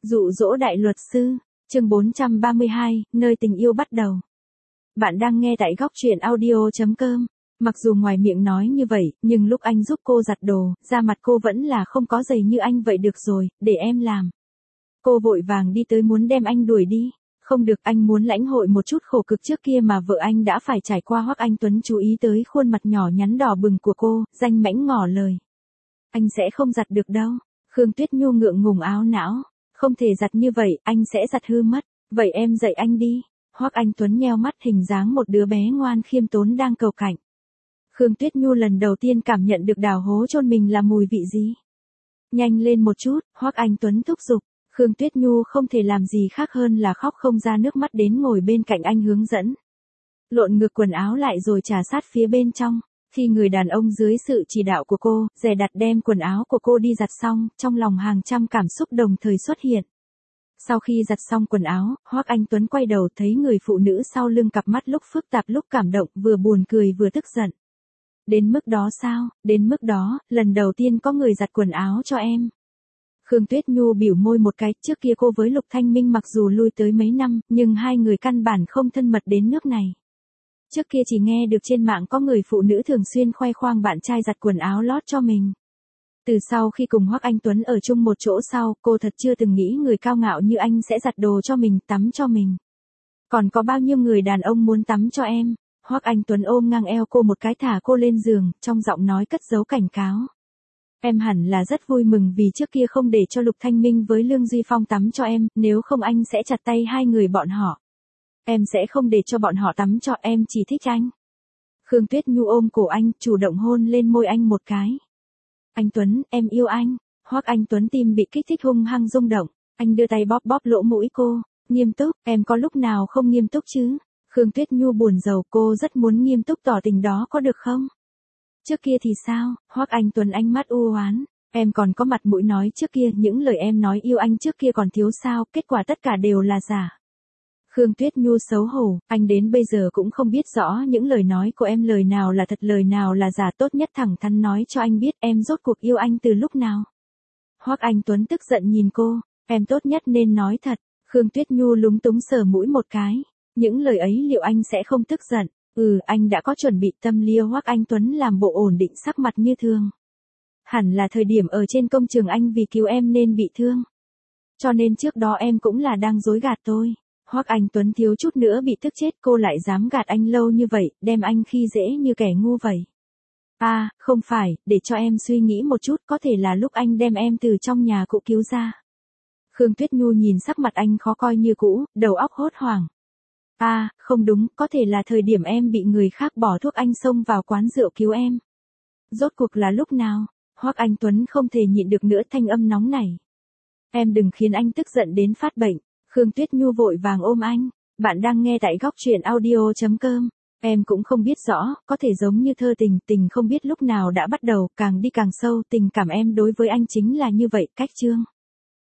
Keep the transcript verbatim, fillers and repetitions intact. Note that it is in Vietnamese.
Dụ dỗ đại luật sư, chương bốn trăm ba mươi hai, nơi tình yêu bắt đầu. Bạn đang nghe tại góc truyện audio chấm com. Mặc dù ngoài miệng nói như vậy, nhưng lúc anh giúp cô giặt đồ, da mặt cô vẫn là không có dày như anh vậy. Được rồi, để em làm. Cô vội vàng đi tới muốn đem anh đuổi đi. Không được, anh muốn lãnh hội một chút khổ cực trước kia mà vợ anh đã phải trải qua. Hoắc Anh Tuấn chú ý tới khuôn mặt nhỏ nhắn đỏ bừng của cô, danh mãnh ngỏ lời. Anh sẽ không giặt được đâu. Khương Tuyết Nhu ngượng ngùng áo não. Không thể giặt như vậy, anh sẽ giặt hư mất. Vậy em dạy anh đi. Hoắc Anh Tuấn nheo mắt, hình dáng một đứa bé ngoan khiêm tốn đang cầu cạnh. Khương Tuyết Nhu lần đầu tiên cảm nhận được đào hố chôn mình là mùi vị gì. Nhanh lên một chút, Hoắc Anh Tuấn thúc giục. Khương Tuyết Nhu không thể làm gì khác hơn là khóc không ra nước mắt đến ngồi bên cạnh anh hướng dẫn. Lộn ngược quần áo lại rồi trà sát phía bên trong. Khi người đàn ông dưới sự chỉ đạo của cô, dè đặt đem quần áo của cô đi giặt xong, trong lòng hàng trăm cảm xúc đồng thời xuất hiện. Sau khi giặt xong quần áo, Hoắc Anh Tuấn quay đầu thấy người phụ nữ sau lưng, cặp mắt lúc phức tạp lúc cảm động, vừa buồn cười vừa tức giận. Đến mức đó sao, đến mức đó, lần đầu tiên có người giặt quần áo cho em. Khương Tuyết Nhu biểu môi một cái, trước kia cô với Lục Thanh Minh mặc dù lui tới mấy năm, nhưng hai người căn bản không thân mật đến nước này. Trước kia chỉ nghe được trên mạng có người phụ nữ thường xuyên khoe khoang bạn trai giặt quần áo lót cho mình. Từ sau khi cùng Hoắc Anh Tuấn ở chung một chỗ sau, cô thật chưa từng nghĩ người cao ngạo như anh sẽ giặt đồ cho mình, tắm cho mình. Còn có bao nhiêu người đàn ông muốn tắm cho em? Hoắc Anh Tuấn ôm ngang eo cô một cái, thả cô lên giường, trong giọng nói cất giấu cảnh cáo. Em hẳn là rất vui mừng vì trước kia không để cho Lục Thanh Minh với Lương Duy Phong tắm cho em, nếu không anh sẽ chặt tay hai người bọn họ. Em sẽ không để cho bọn họ tắm cho, em chỉ thích anh. Khương Tuyết Nhu ôm cổ anh, chủ động hôn lên môi anh một cái. Anh Tuấn, em yêu anh. Hoắc Anh Tuấn tim bị kích thích hung hăng rung động. Anh đưa tay bóp bóp lỗ mũi cô. Nghiêm túc, em có lúc nào không nghiêm túc chứ? Khương Tuyết Nhu buồn rầu, cô rất muốn nghiêm túc tỏ tình đó, có được không? Trước kia thì sao? Hoắc Anh Tuấn ánh mắt u oán. Em còn có mặt mũi nói trước kia, những lời em nói yêu anh trước kia còn thiếu sao, kết quả tất cả đều là giả. Khương Tuyết Nhu xấu hổ, anh đến bây giờ cũng không biết rõ những lời nói của em lời nào là thật lời nào là giả, tốt nhất thẳng thắn nói cho anh biết em rốt cuộc yêu anh từ lúc nào. Hoắc Anh Tuấn tức giận nhìn cô, em tốt nhất nên nói thật. Khương Tuyết Nhu lúng túng sờ mũi một cái, những lời ấy liệu anh sẽ không tức giận? Ừ, anh đã có chuẩn bị tâm lý. Hoắc Anh Tuấn làm bộ ổn định sắc mặt như thường. Hẳn là thời điểm ở trên công trường anh vì cứu em nên bị thương. Cho nên trước đó em cũng là đang dối gạt tôi. Hoắc Anh Tuấn thiếu chút nữa bị tức chết, cô lại dám gạt anh lâu như vậy, đem anh khi dễ như kẻ ngu vậy. À, không phải, để cho em suy nghĩ một chút, có thể là lúc anh đem em từ trong nhà cụ cứu ra. Khương Tuyết Nhu nhìn sắc mặt anh khó coi như cũ, đầu óc hốt hoảng. À, không đúng, có thể là thời điểm em bị người khác bỏ thuốc anh xông vào quán rượu cứu em. Rốt cuộc là lúc nào? Hoắc Anh Tuấn không thể nhịn được nữa, thanh âm nóng nảy. Em đừng khiến anh tức giận đến phát bệnh. Khương Tuyết Nhu vội vàng ôm anh. Bạn đang nghe tại góc truyện audio chấm com. Em cũng không biết rõ, có thể giống như thơ tình, tình không biết lúc nào đã bắt đầu, càng đi càng sâu, tình cảm em đối với anh chính là như vậy, cách chương.